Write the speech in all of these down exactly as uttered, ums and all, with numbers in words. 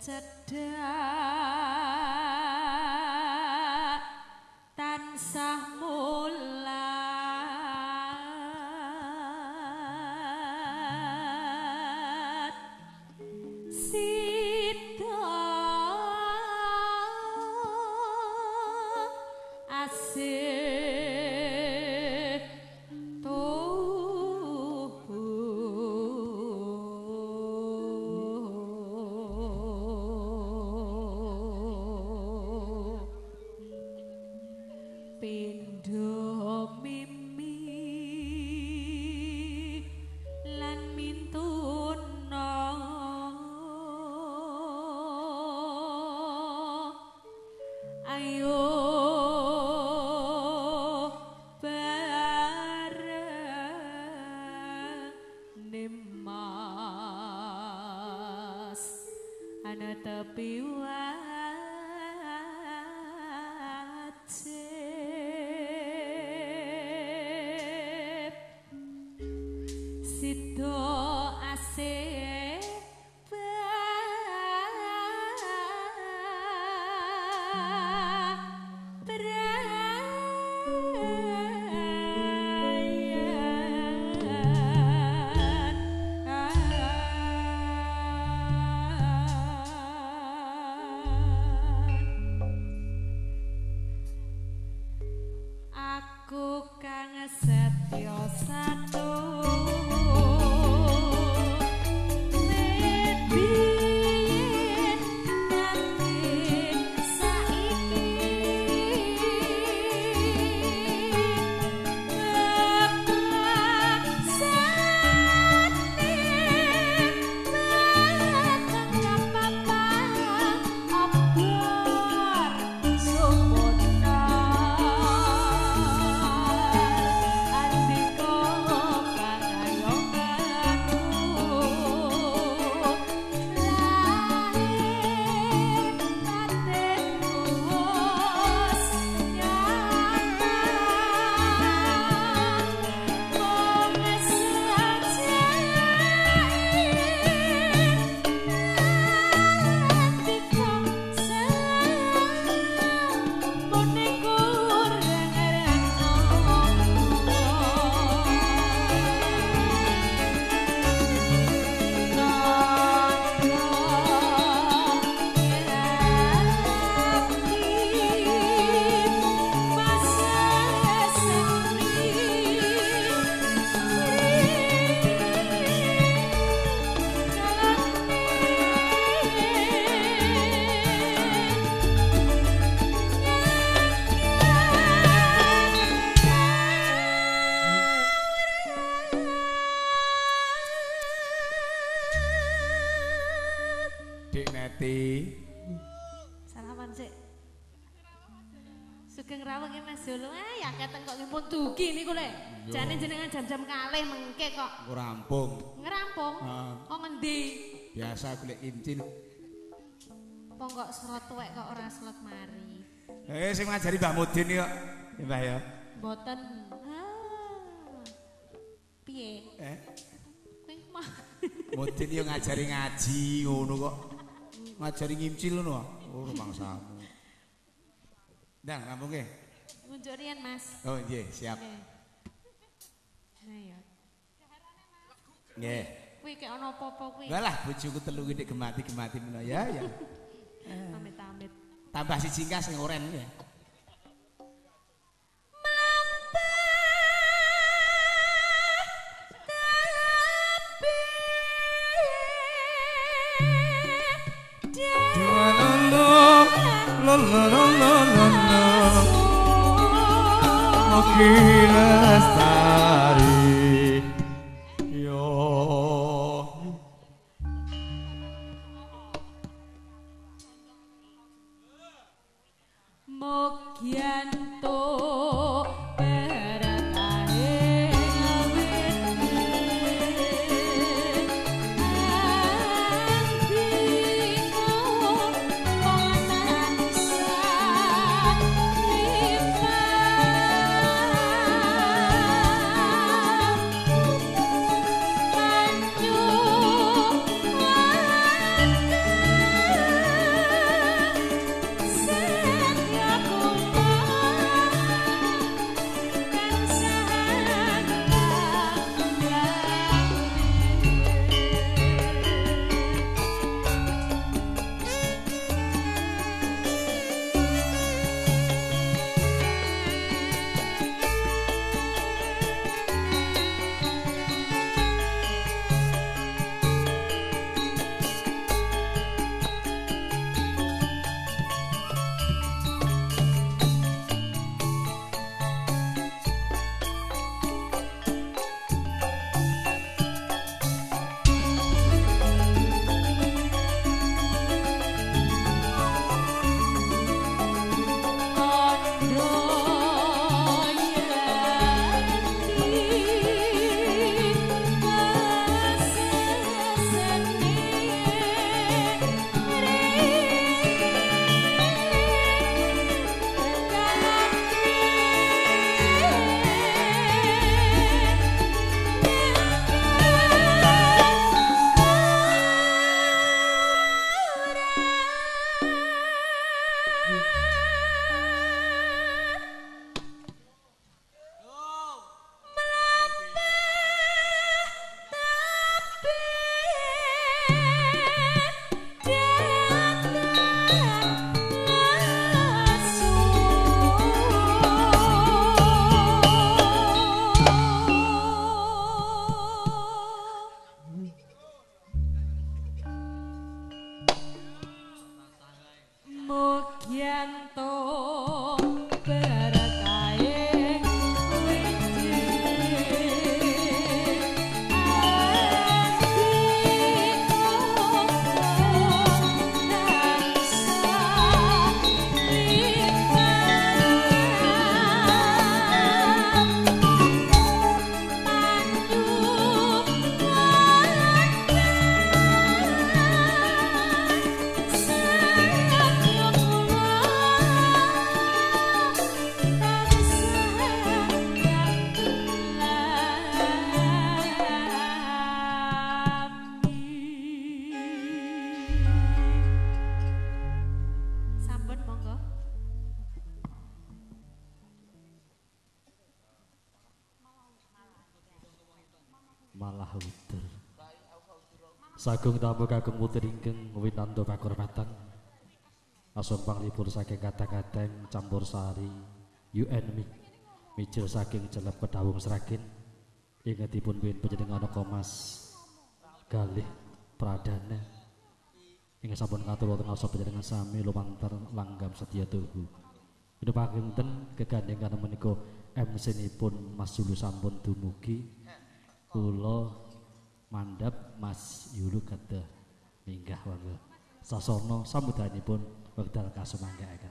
cedak tansah mulat sida asih pindho mimi lan mintuna ayo bareng nimas ana tepi wajib sido asih aku kang setyo satu lebih nanti saiki Dik Neti. Salaman sik. Sugeng rawuh nggih Mas Jolo. Ah ya keteng kok ngimpun dugi niku le. Jane jenengan jam-jam kalih mengke kok. Rampung. Ngerampung. Heeh. Kok ngendi? Biasa golek incil. Kok kok serot tuwek kok ora slot mari. Eh sing ngajari Mbah Mudin kok. Ya Mbah ya. Mboten. Ah. Piye? Eh. Kowe mah. Mudin yo ngajari ngaji ngono kok. Ngajari ngimcil ngono. Oh mangsamu. Ndang rampung nggih. Ngunjuk riyen Mas. Oh nggih, siap. Nah ya. Nggih. Kuwi kek ana apa-apa kuwi. Walah bojoku telu iki gemati-gemati meno ya ya. Amit-amit. Tambah siji kas sing oren ya. Lestari yo Mogianto malah udur. Sagung tamu kagem puter ingkang winanda pakurmatan. Asum panglipur saking kata-kateng campur sari U N M I micil saking jelep kedawung serakin ingetipun bin panjenengan Komas Galih Pradana ing sampun ngatur wonten ngarsa panjenengan sami lumantar langgam setya tuhu midhapaken gegandhengan menika M C-nipun Mas Yulu sampun dumugi kula mandhap Mas Yulu kedah minggah wangga sasana sambutanipun wekdal kasumanggaaken.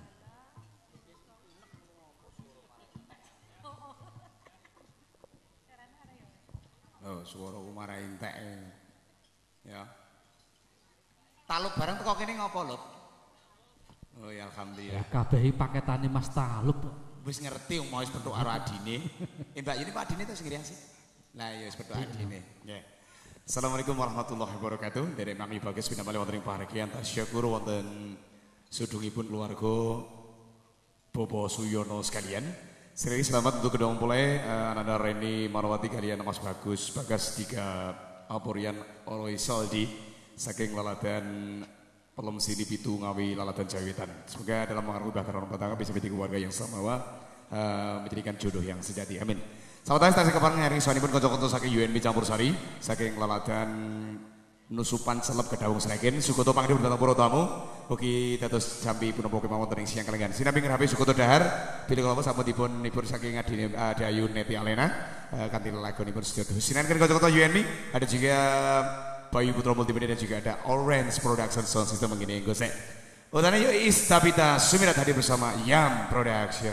Oh, suaraku marah entek. Ya. Talup bareng teko kene ngopo, Lup? Oh, ya alhamdulillah. Ya kabeh paketane Mas Talup. Wis ngerti mau wis petuk karo adine. Eh Mbak Yuni Pak adine to sing ngriasi. Lah ya wis petuk adine. Nggih. Assalamualaikum warahmatullahi wabarakatuh. Derek Mami Bagus pinamali wonten ing paregian tasyakur wonten sudungipun keluarga Bobo Suyono sekalian. Sekali selamat untuk kedua mempelai uh, Ananda Reni Marwati kalian Mas Bagus Bagas tiga Aporian Oroi Saldi saking laladan Pelem Sini Pitu Ngawi laladan Jawitan. Semoga dalam mengarungi bahkan rumah tangga bisa menjadi keluarga yang samawa uh, menjadikan jodoh yang sejati. Amin. Selamat datang stasi keparang hari suami pun kocok-kocok saking U N B Campur Sari saking laladan Nusupan Celep Kedawung Seragen Sukoto Pangdi berdatang pura tamu ugi dados jambi punapa kemawon teng siang kelengan sinambi ngrapi Sukoto Dahar bilih kula sampun dipun saking adine Dayu Neti Alena kanthi lagunipun sedaya sinambi kocok-kocok U N B ada juga Bayu Putra Multimedia dan juga ada Orange Production Sound System begini gosek utane yo Istapita Sumirat hadir bersama Yam Production.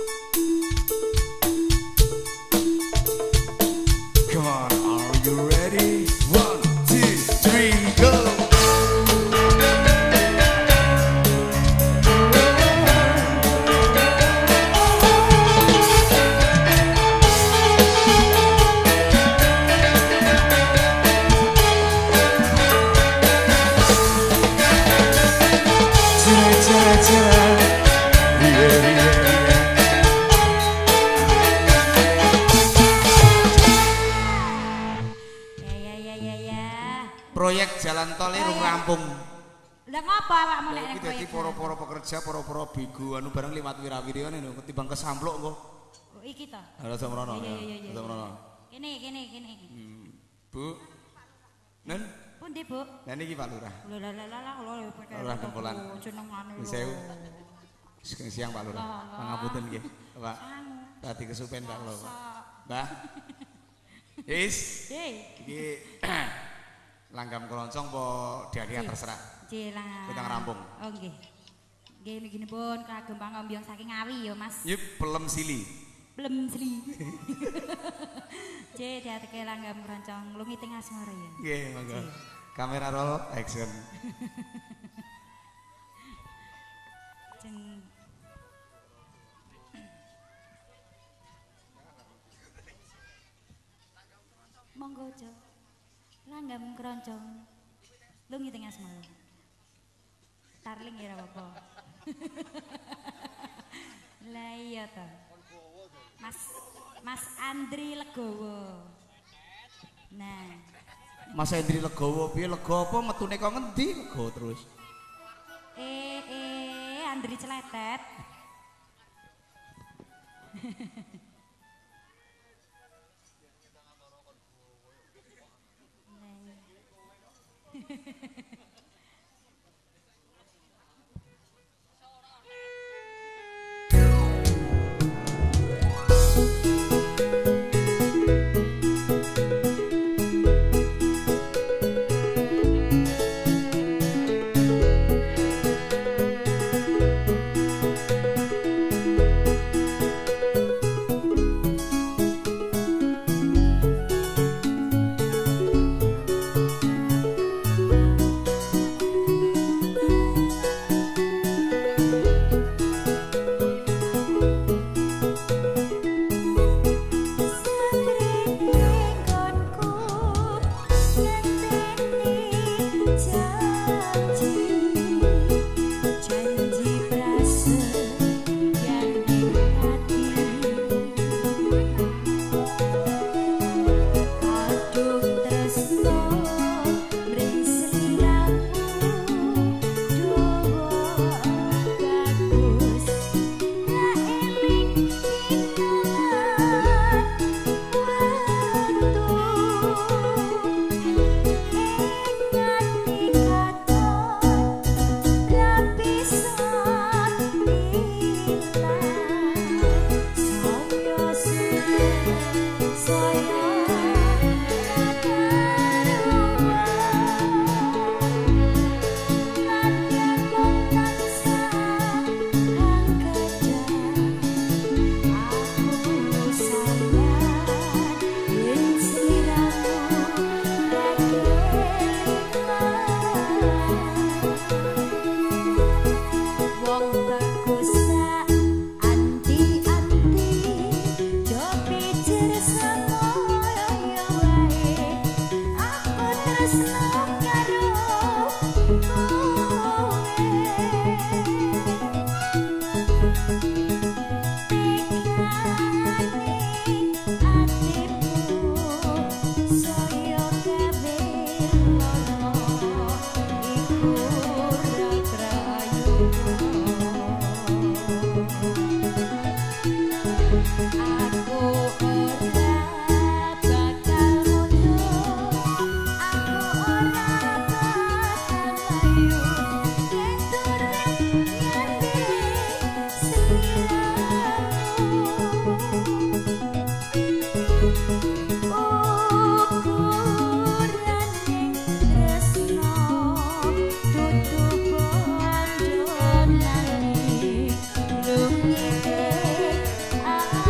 Come on, are you ready? One, two, three, go! Proyek jalan tol ini rampung. Lah ngapa awakmu nek iki dadi para-para pekerja, para-para bigu anu bareng liwat wirawirian lho ketimbang kesampluk kok. Oh iki to. Ada samrono. Iya iya iya. Samrono. Kene kene kene. Bu. Nen? Pundi, Bu? Lah niki Pak Lurah. Lho lah lah lah kula pakai. Lurah Dempolan. Jenengane lho. Sewu. Siang Pak Lurah. Pangapunten nggih, Pak. Tadi kesupen Pak Lurah. Mbah. Is. Hei. Iki langgam keroncong po diadia terserah. Jelang. Kita rampung. Oh nggih. Nggih niki pun kagem pangombyong saking Ngawi ya, Mas. Yep, pelem sili. Pelem sili. J diateke langgam keroncong lungi teng asmara ya. Nggih, monggo. Kamera roll action. Jeng monggo Jo. Langgam keroncong lungi tengah semua tarling ya apa lah iya toh Mas Mas Andri Legowo nah Mas Andri Legowo piye lega apa metune kok ngendi lega terus eh eh Andri Celetet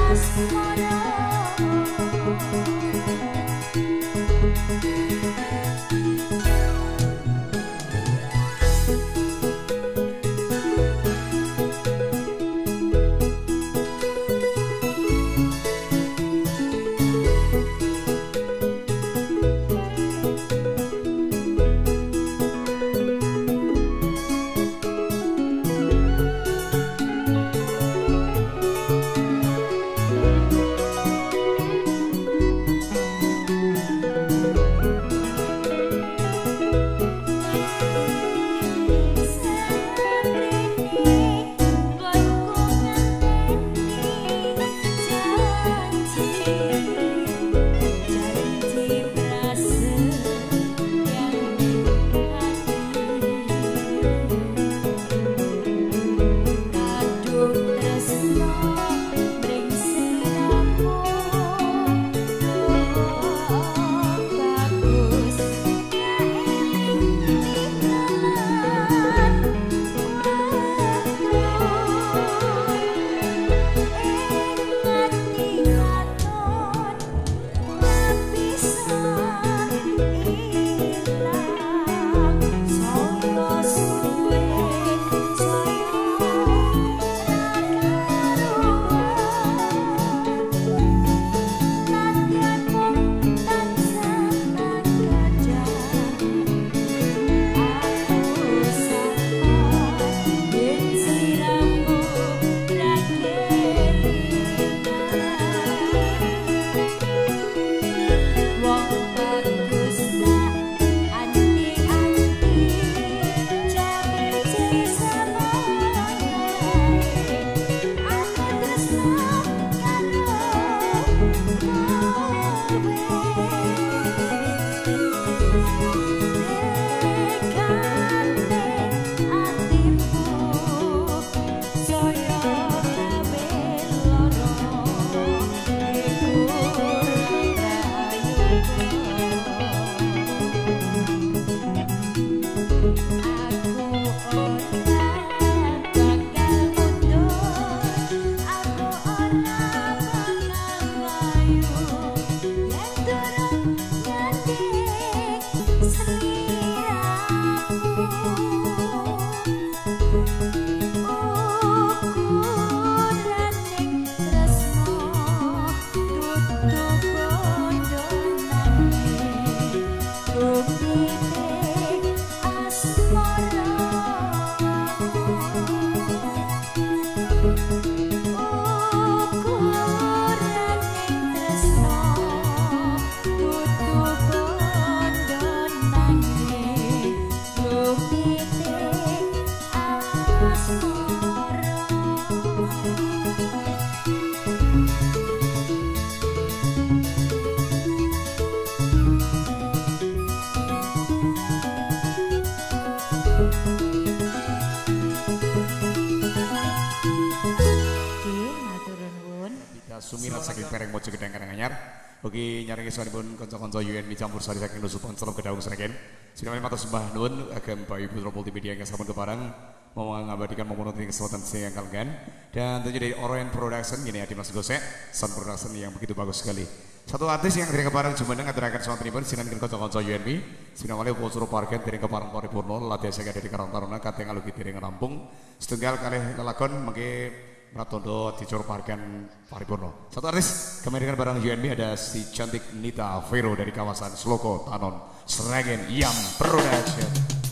Sumirat saking Pereng Mojo Gedang Karanganyar. Ugi nyaringi sawanipun kanca-kanca U N dicampur sari saking Nusuton Salam Kedawung Sragen. Sinamane matur sembah nuwun agem Bapak Ibu Multimedia yang sampun keparang mau ngabadikan momen ini kesempatan saya kalian dan tentu dari Orient Production ini Adi Mas Gosek Sound Production yang begitu bagus sekali. Satu artis yang dari keparang jumeneng ngaturaken sawanipun sinamane kanca-kanca U N B sinamane Pocoro Parken dari keparang paripurna latih saya dari Karang Taruna kateng alugi dari Rampung setunggal kalih lelakon mengke Pratondo dicurparkan paripurna. Satu artis kami dengan barang U N B ada si cantik Nita Vero dari kawasan Sloko Tanon Sragen Yam Production.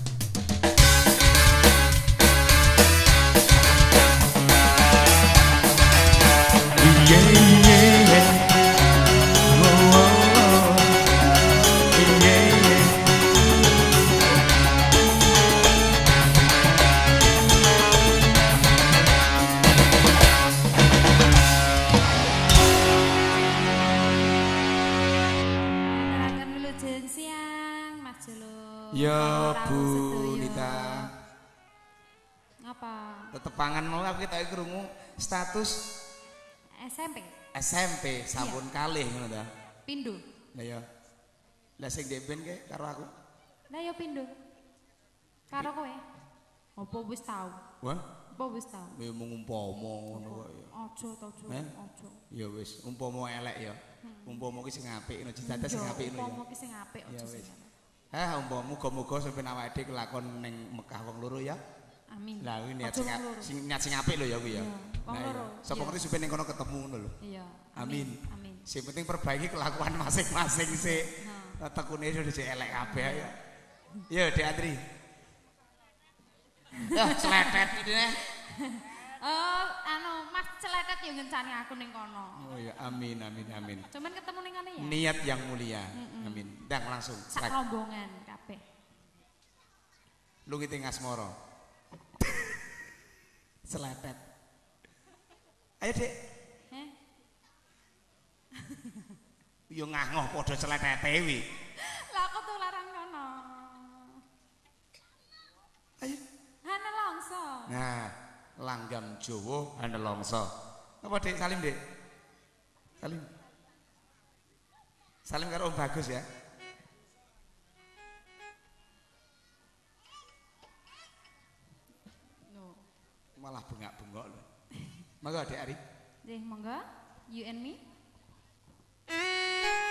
Yeah, yeah, yeah. Oh, oh, oh. Yeah, yeah. Terangkan wilujeng siang, Mas Jolo. Ya Para Bu sedoyo. Nita. Ngapa? Tetep pangan mau aku kita krungu status S M P. S M P sampun kalih ngono ta. Pindho. Lah ya. Lah sing deben ke karo aku. Lah ya pindho. Karo kowe. Apa wis tau? Wah, Apa wis tau? ya mung umpama ngono kok ya. Aja to, Jo. Eh? Aja. Ya wis, umpama elek ya. Umpama ki sing apik, no cita-cita sing apik no. Umpama ki sing apik Ya aja wis. sing. Ah, umpama muga-muga sampeyan awake dhewe kelakon ning Mekah wong loro ya. Amin. Lah kuwi niat Aja sing wong loro. sing niat sing apik lho ya kuwi ya. Iya, wong Nah, iya. loro. Sapa Iya. ngerti sampeyan ning kono ketemu ngono lho. Iya. Amin. Amin. Sing penting perbaiki kelakuan masing-masing sih. Nah. Tekune sudah dicek elek kabeh ya. Yo, Dek Andri. Ya, seletet ini. Oh, anu Mas Celetet yo ngencani aku ning kono. Oh ya, amin amin amin. Cuman ketemu ning ngene ya. Niat yang mulia. Amin. Ndang langsung. Sak rombongan kabeh. Lu ngiting asmara. Seletet. Ayo, Dek. Heh. Yo ngangoh padha seletete wi. Lah aku tularan kono. Ayo. Hana longso. Nah, langgam Jawa Hanelongso. Apa Dek Salim, Dek? Salim. Salim karo Om Bagus ya. No. Malah bengak-bengok lho. Monggo Dek Ari. Nggih, monggo. You and me.